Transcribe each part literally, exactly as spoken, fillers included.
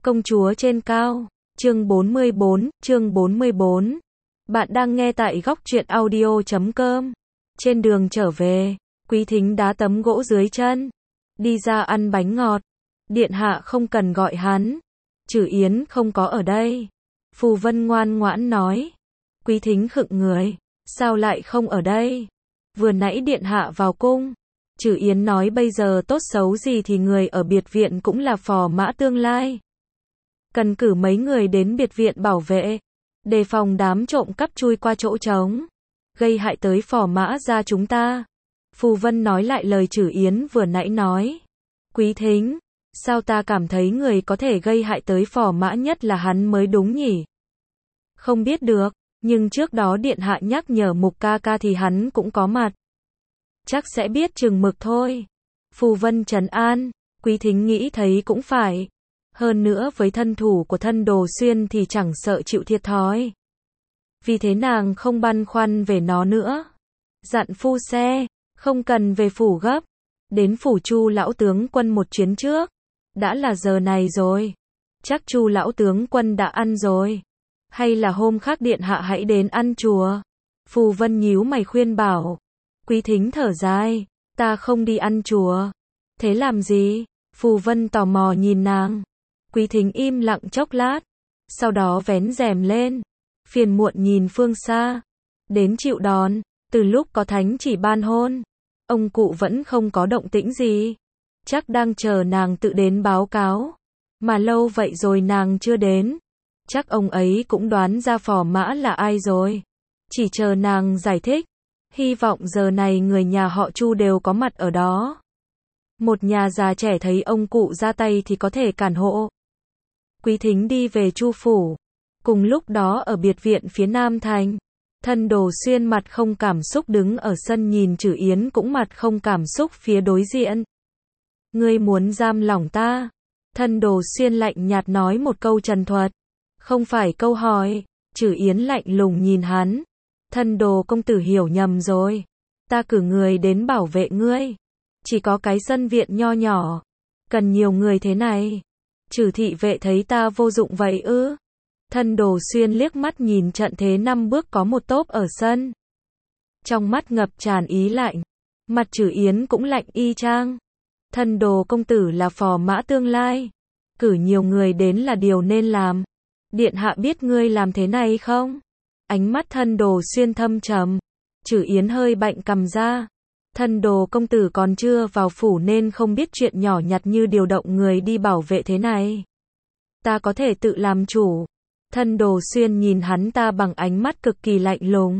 Công chúa trên cao, chương bốn mươi bốn, chương bốn mươi bốn. Bạn đang nghe tại góc truyện audio chấm com. Trên đường trở về, Quý Thính đá tấm gỗ dưới chân, đi ra ăn bánh ngọt. Điện hạ không cần gọi hắn, Trử Yến không có ở đây. Phù Vân ngoan ngoãn nói. Quý Thính khựng người, sao lại không ở đây? Vừa nãy điện hạ vào cung. Trử Yến nói bây giờ tốt xấu gì thì người ở biệt viện cũng là phò mã tương lai. Cần cử mấy người đến biệt viện bảo vệ, đề phòng đám trộm cắp chui qua chỗ trống, gây hại tới phò mã gia chúng ta. Phù Vân nói lại lời Trử Yến vừa nãy nói. Quý Thính, sao ta cảm thấy người có thể gây hại tới phò mã nhất là hắn mới đúng nhỉ? Không biết được, nhưng trước đó điện hạ nhắc nhở Mục ca ca thì hắn cũng có mặt. Chắc sẽ biết chừng mực thôi. Phù Vân trấn an. Quý Thính nghĩ thấy cũng phải. Hơn nữa với thân thủ của Thân Đồ Xuyên thì chẳng sợ chịu thiệt thòi. Vì thế nàng không băn khoăn về nó nữa. Dặn phu xe, không cần về phủ gấp. Đến phủ Chu lão tướng quân một chuyến trước. Đã là giờ này rồi. Chắc Chu lão tướng quân đã ăn rồi. Hay là hôm khác điện hạ hãy đến ăn chùa. Phù Vân nhíu mày khuyên bảo. Quý Thính thở dài. Ta không đi ăn chùa. Thế làm gì? Phù Vân tò mò nhìn nàng. Quý Thính im lặng chốc lát. Sau đó vén rèm lên. Phiền muộn nhìn phương xa. Đến chịu đòn. Từ lúc có thánh chỉ ban hôn, ông cụ vẫn không có động tĩnh gì. Chắc đang chờ nàng tự đến báo cáo. Mà lâu vậy rồi nàng chưa đến. Chắc ông ấy cũng đoán ra phò mã là ai rồi. Chỉ chờ nàng giải thích. Hy vọng giờ này người nhà họ Chu đều có mặt ở đó. Một nhà già trẻ thấy ông cụ ra tay thì có thể cản hộ. Quý Thính đi về Chu phủ. Cùng lúc đó ở biệt viện phía Nam Thành, Thân Đồ Xuyên mặt không cảm xúc đứng ở sân nhìn Trử Yến cũng mặt không cảm xúc phía đối diện. Ngươi muốn giam lỏng ta? Thân Đồ Xuyên lạnh nhạt nói một câu trần thuật. Không phải câu hỏi. Trử Yến lạnh lùng nhìn hắn. Thân Đồ công tử hiểu nhầm rồi. Ta cử người đến bảo vệ ngươi. Chỉ có cái sân viện nho nhỏ. Cần nhiều người thế này. Trử thị vệ thấy ta vô dụng vậy ư? Thân Đồ Xuyên liếc mắt nhìn trận thế năm bước có một tốp ở sân. Trong mắt ngập tràn ý lạnh. Mặt Trử Yến cũng lạnh y chang. Thân Đồ công tử là phò mã tương lai. Cử nhiều người đến là điều nên làm. Điện hạ biết ngươi làm thế này không? Ánh mắt Thân Đồ Xuyên thâm trầm. Trử Yến hơi bạnh cằm ra. Thân Đồ công tử còn chưa vào phủ nên không biết chuyện nhỏ nhặt như điều động người đi bảo vệ thế này. Ta có thể tự làm chủ. Thân Đồ Xuyên nhìn hắn ta bằng ánh mắt cực kỳ lạnh lùng.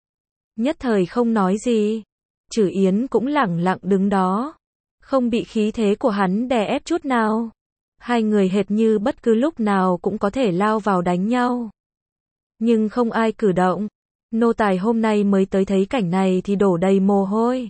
Nhất thời không nói gì. Trử Yến cũng lẳng lặng đứng đó. Không bị khí thế của hắn đè ép chút nào. Hai người hệt như bất cứ lúc nào cũng có thể lao vào đánh nhau. Nhưng không ai cử động. Nô tài hôm nay mới tới thấy cảnh này thì đổ đầy mồ hôi.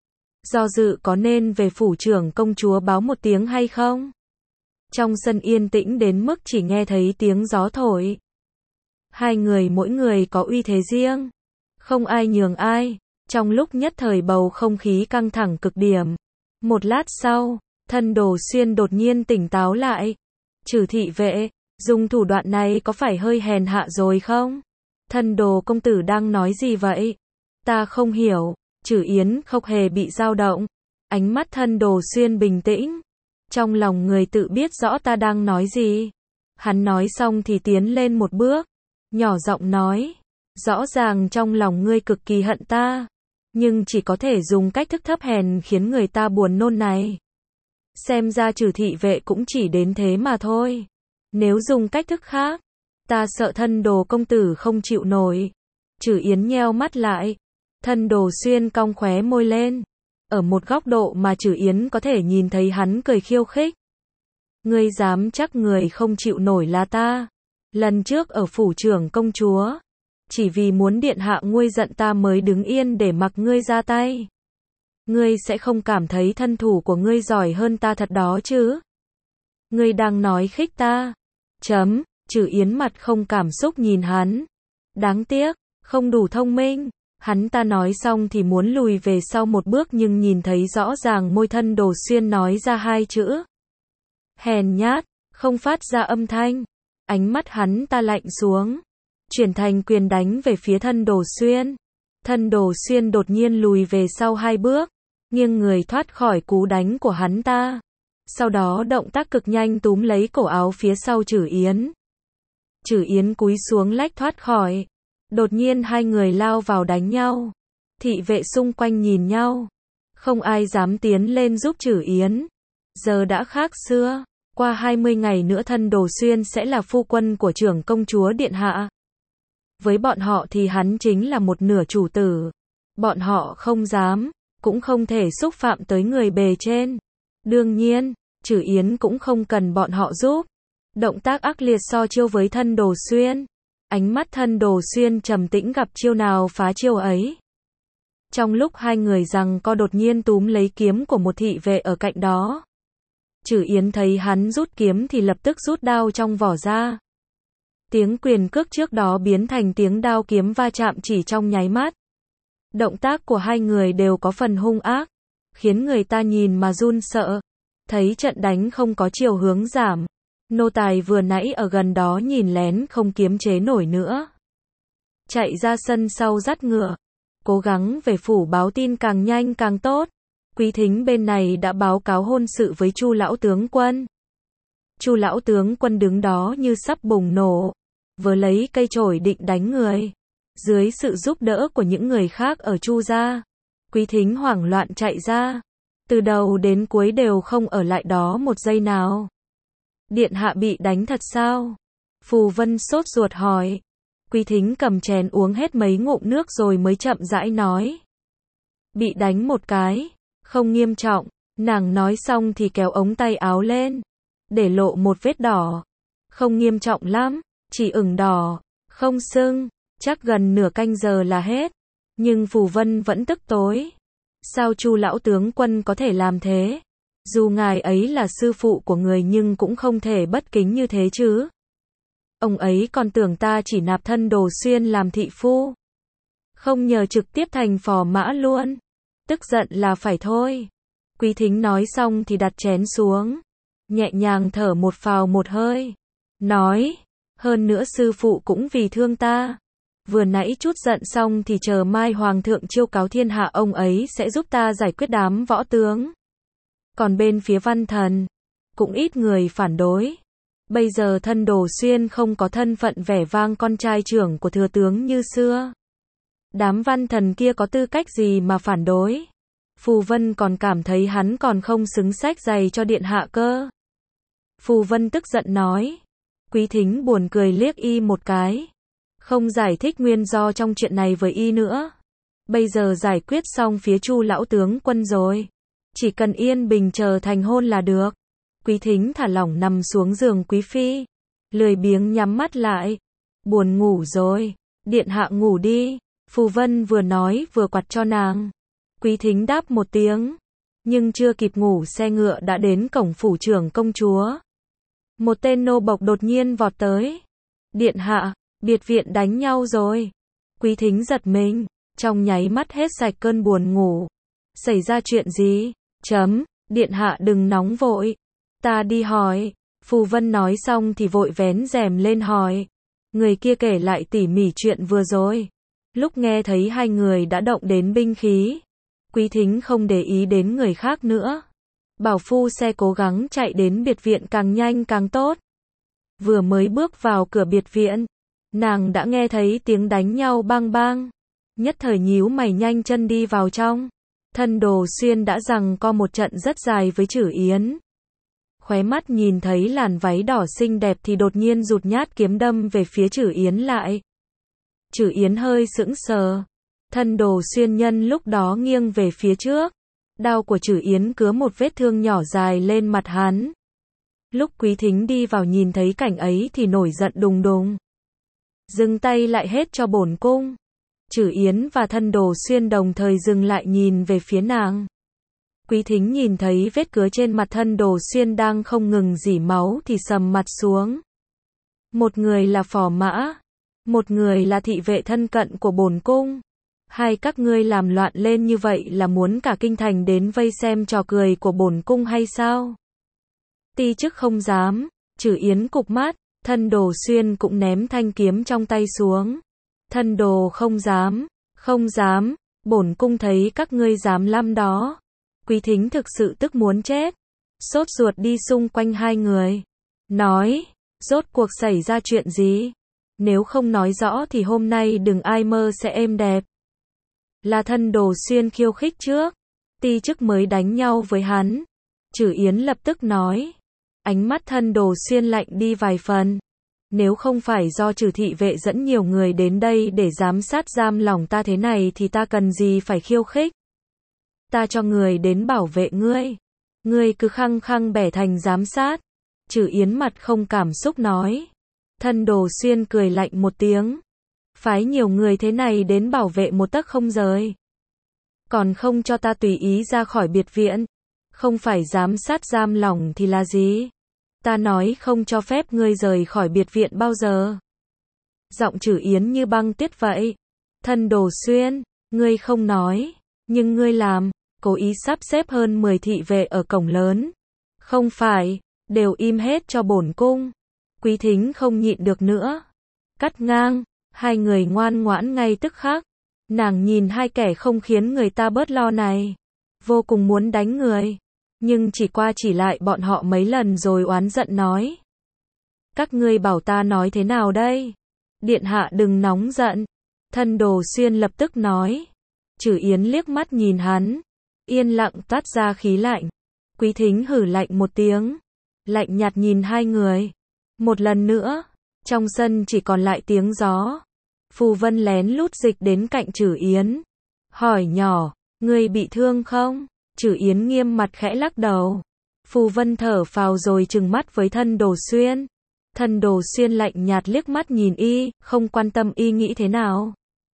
Do dự có nên về phủ trưởng công chúa báo một tiếng hay không? Trong sân yên tĩnh đến mức chỉ nghe thấy tiếng gió thổi. Hai người mỗi người có uy thế riêng. Không ai nhường ai. Trong lúc nhất thời bầu không khí căng thẳng cực điểm. Một lát sau, Thân Đồ Xuyên đột nhiên tỉnh táo lại. Trử thị vệ, dùng thủ đoạn này có phải hơi hèn hạ rồi không? Thân Đồ công tử đang nói gì vậy? Ta không hiểu. Trử Yến không hề bị dao động. Ánh mắt Thân Đồ Xuyên bình tĩnh. Trong lòng người tự biết rõ ta đang nói gì. Hắn nói xong thì tiến lên một bước. Nhỏ giọng nói. Rõ ràng trong lòng ngươi cực kỳ hận ta. Nhưng chỉ có thể dùng cách thức thấp hèn khiến người ta buồn nôn này. Xem ra Trử thị vệ cũng chỉ đến thế mà thôi. Nếu dùng cách thức khác, ta sợ Thân Đồ công tử không chịu nổi. Trử Yến nheo mắt lại. Thân Đồ Xuyên cong khóe môi lên. Ở một góc độ mà Trử Yến có thể nhìn thấy hắn cười khiêu khích. Ngươi dám chắc người không chịu nổi là ta. Lần trước ở phủ trưởng công chúa, chỉ vì muốn điện hạ nguôi giận ta mới đứng yên để mặc ngươi ra tay. Ngươi sẽ không cảm thấy thân thủ của ngươi giỏi hơn ta thật đó chứ? Ngươi đang nói khích ta. Chấm. Trử Yến mặt không cảm xúc nhìn hắn. Đáng tiếc, không đủ thông minh. Hắn ta nói xong thì muốn lùi về sau một bước nhưng nhìn thấy rõ ràng môi Thân Đồ Xuyên nói ra hai chữ. Hèn nhát, không phát ra âm thanh. Ánh mắt hắn ta lạnh xuống, chuyển thành quyền đánh về phía Thân Đồ Xuyên. Thân Đồ Xuyên đột nhiên lùi về sau hai bước, nghiêng người thoát khỏi cú đánh của hắn ta. Sau đó động tác cực nhanh túm lấy cổ áo phía sau Trử Yến. Trử Yến cúi xuống lách thoát khỏi. Đột nhiên hai người lao vào đánh nhau. Thị vệ xung quanh nhìn nhau. Không ai dám tiến lên giúp Trử Yến. Giờ đã khác xưa. Qua hai mươi ngày nữa Thân Đồ Xuyên sẽ là phu quân của trưởng công chúa điện hạ. Với bọn họ thì hắn chính là một nửa chủ tử. Bọn họ không dám, cũng không thể xúc phạm tới người bề trên. Đương nhiên, Trử Yến cũng không cần bọn họ giúp. Động tác ác liệt so chiêu với Thân Đồ Xuyên. Ánh mắt Thân Đồ Xuyên trầm tĩnh, gặp chiêu nào phá chiêu ấy. Trong lúc hai người giằng co đột nhiên túm lấy kiếm của một thị vệ ở cạnh đó. Trử Yến thấy hắn rút kiếm thì lập tức rút đao trong vỏ ra. Tiếng quyền cước trước đó biến thành tiếng đao kiếm va chạm chỉ trong nháy mắt. Động tác của hai người đều có phần hung ác, khiến người ta nhìn mà run sợ. Thấy trận đánh không có chiều hướng giảm, nô tài vừa nãy ở gần đó nhìn lén không kiềm chế nổi nữa. Chạy ra sân sau dắt ngựa, cố gắng về phủ báo tin càng nhanh càng tốt. Quý Thính bên này đã báo cáo hôn sự với Chu lão tướng quân. Chu lão tướng quân đứng đó như sắp bùng nổ, vừa lấy cây chổi định đánh người. Dưới sự giúp đỡ của những người khác ở Chu gia, Quý Thính hoảng loạn chạy ra. Từ đầu đến cuối đều không ở lại đó một giây nào. Điện hạ bị đánh thật sao? Phù Vân sốt ruột hỏi. Quý Thính cầm chén uống hết mấy ngụm nước rồi mới chậm rãi nói. Bị đánh một cái, không nghiêm trọng. Nàng nói xong thì kéo ống tay áo lên, để lộ một vết đỏ. Không nghiêm trọng lắm, chỉ ửng đỏ, không sưng, chắc gần nửa canh giờ là hết. Nhưng Phù Vân vẫn tức tối. Sao Chu lão tướng quân có thể làm thế? Dù ngài ấy là sư phụ của người nhưng cũng không thể bất kính như thế chứ. Ông ấy còn tưởng ta chỉ nạp Thân Đồ Xuyên làm thị phu, không nhờ trực tiếp thành phò mã luôn. Tức giận là phải thôi. Quý Thính nói xong thì đặt chén xuống, nhẹ nhàng thở một phào một hơi, nói, hơn nữa sư phụ cũng vì thương ta. Vừa nãy chút giận xong thì chờ mai hoàng thượng chiêu cáo thiên hạ ông ấy sẽ giúp ta giải quyết đám võ tướng. Còn bên phía Văn Thần, cũng ít người phản đối. Bây giờ Thân Đồ Xuyên không có thân phận vẻ vang con trai trưởng của thừa tướng như xưa. Đám Văn Thần kia có tư cách gì mà phản đối? Phù Vân còn cảm thấy hắn còn không xứng xách giày cho điện hạ cơ. Phù Vân tức giận nói. Quý Thính buồn cười liếc y một cái, không giải thích nguyên do trong chuyện này với y nữa. Bây giờ giải quyết xong phía Chu lão tướng quân rồi, chỉ cần yên bình chờ thành hôn là được. Quý Thính thả lỏng nằm xuống giường quý phi, lười biếng nhắm mắt lại. Buồn ngủ rồi, điện hạ ngủ đi. Phù Vân vừa nói vừa quạt cho nàng. Quý Thính đáp một tiếng, nhưng chưa kịp ngủ xe ngựa đã đến cổng phủ trưởng công chúa. Một tên nô bộc đột nhiên vọt tới. Điện hạ, biệt viện đánh nhau rồi. Quý Thính giật mình, trong nháy mắt hết sạch cơn buồn ngủ. Xảy ra chuyện gì? Chấm, điện hạ đừng nóng vội, ta đi hỏi. Phù Vân nói xong thì vội vén rèm lên hỏi. Người kia kể lại tỉ mỉ chuyện vừa rồi. Lúc nghe thấy hai người đã động đến binh khí, Quý Thính không để ý đến người khác nữa. Bảo phu xe cố gắng chạy đến biệt viện càng nhanh càng tốt. Vừa mới bước vào cửa biệt viện, nàng đã nghe thấy tiếng đánh nhau bang bang. Nhất thời nhíu mày nhanh chân đi vào trong. Thân Đồ Xuyên đã giằng co một trận rất dài với Trử Yến. Khóe mắt nhìn thấy làn váy đỏ xinh đẹp thì đột nhiên rụt nhát kiếm đâm về phía Trử Yến lại. Trử Yến hơi sững sờ. Thân Đồ Xuyên nhân lúc đó nghiêng về phía trước. Đao của Trử Yến cứa một vết thương nhỏ dài lên mặt hắn. Lúc Quý Thính đi vào nhìn thấy cảnh ấy thì nổi giận đùng đùng. Dừng tay lại hết cho bổn cung. Trử Yến và Thân Đồ Xuyên đồng thời dừng lại nhìn về phía nàng. Quý Thính nhìn thấy vết cứa trên mặt Thân Đồ Xuyên đang không ngừng rỉ máu thì sầm mặt xuống. Một người là phò mã, một người là thị vệ thân cận của bổn cung. Hai các ngươi làm loạn lên như vậy là muốn cả kinh thành đến vây xem trò cười của bổn cung hay sao? Ti chức không dám, Trử Yến cụp mắt, Thân Đồ Xuyên cũng ném thanh kiếm trong tay xuống. Thân Đồ không dám, không dám, bổn cung thấy các ngươi dám lắm đó. Quý Thính thực sự tức muốn chết, sốt ruột đi xung quanh hai người, nói, rốt cuộc xảy ra chuyện gì? Nếu không nói rõ thì hôm nay đừng ai mơ sẽ êm đẹp. Là Thân Đồ Xuyên khiêu khích trước, ti chức mới đánh nhau với hắn. Trử Yến lập tức nói, ánh mắt Thân Đồ Xuyên lạnh đi vài phần. Nếu không phải do Trử thị vệ dẫn nhiều người đến đây để giám sát giam lỏng ta thế này thì ta cần gì phải khiêu khích. Ta cho người đến bảo vệ ngươi, ngươi cứ khăng khăng bẻ thành giám sát. Trử Yến mặt không cảm xúc nói. Thân Đồ Xuyên cười lạnh một tiếng, phái nhiều người thế này đến bảo vệ một tấc không rời, còn không cho ta tùy ý ra khỏi biệt viện, không phải giám sát giam lỏng thì là gì? Ta nói không cho phép ngươi rời khỏi biệt viện bao giờ. Giọng Trử Yến như băng tuyết vậy. Thân Đồ Xuyên, ngươi không nói, nhưng ngươi làm, cố ý sắp xếp hơn mười thị vệ ở cổng lớn. Không phải, đều im hết cho bổn cung. Quý Thính không nhịn được nữa, cắt ngang, hai người ngoan ngoãn ngay tức khắc. Nàng nhìn hai kẻ không khiến người ta bớt lo này, vô cùng muốn đánh người, nhưng chỉ qua chỉ lại bọn họ mấy lần rồi oán giận nói. Các ngươi bảo ta nói thế nào đây? Điện hạ đừng nóng giận. Thân Đồ Xuyên lập tức nói. Trử Yến liếc mắt nhìn hắn, yên lặng toát ra khí lạnh. Quý Thính hử lạnh một tiếng, lạnh nhạt nhìn hai người. Một lần nữa, trong sân chỉ còn lại tiếng gió. Phù Vân lén lút dịch đến cạnh Trử Yến, hỏi nhỏ, ngươi bị thương không? Trử Yến nghiêm mặt khẽ lắc đầu. Phù Vân thở phào rồi trừng mắt với Thân Đồ Xuyên. Thân Đồ Xuyên lạnh nhạt liếc mắt nhìn y, không quan tâm y nghĩ thế nào,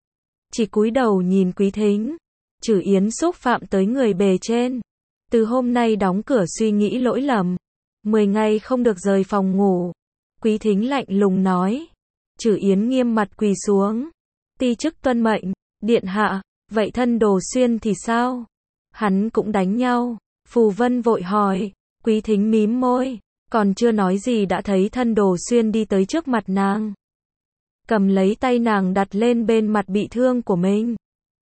chỉ cúi đầu nhìn Quý Thính. Trử Yến xúc phạm tới người bề trên, từ hôm nay đóng cửa suy nghĩ lỗi lầm, mười ngày không được rời phòng ngủ. Quý Thính lạnh lùng nói. Trử Yến nghiêm mặt quỳ xuống. Ti chức tuân mệnh, điện hạ. Vậy Thân Đồ Xuyên thì sao? Hắn cũng đánh nhau. Phù Vân vội hỏi. Quý Thính mím môi, còn chưa nói gì đã thấy Thân Đồ Xuyên đi tới trước mặt nàng, cầm lấy tay nàng đặt lên bên mặt bị thương của mình,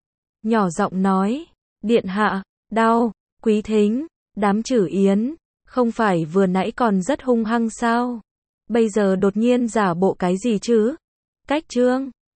nhỏ giọng nói, điện hạ, đau. Quý Thính, đám Trử Yến, không phải vừa nãy còn rất hung hăng sao? Bây giờ đột nhiên giả bộ cái gì chứ? Cách trương.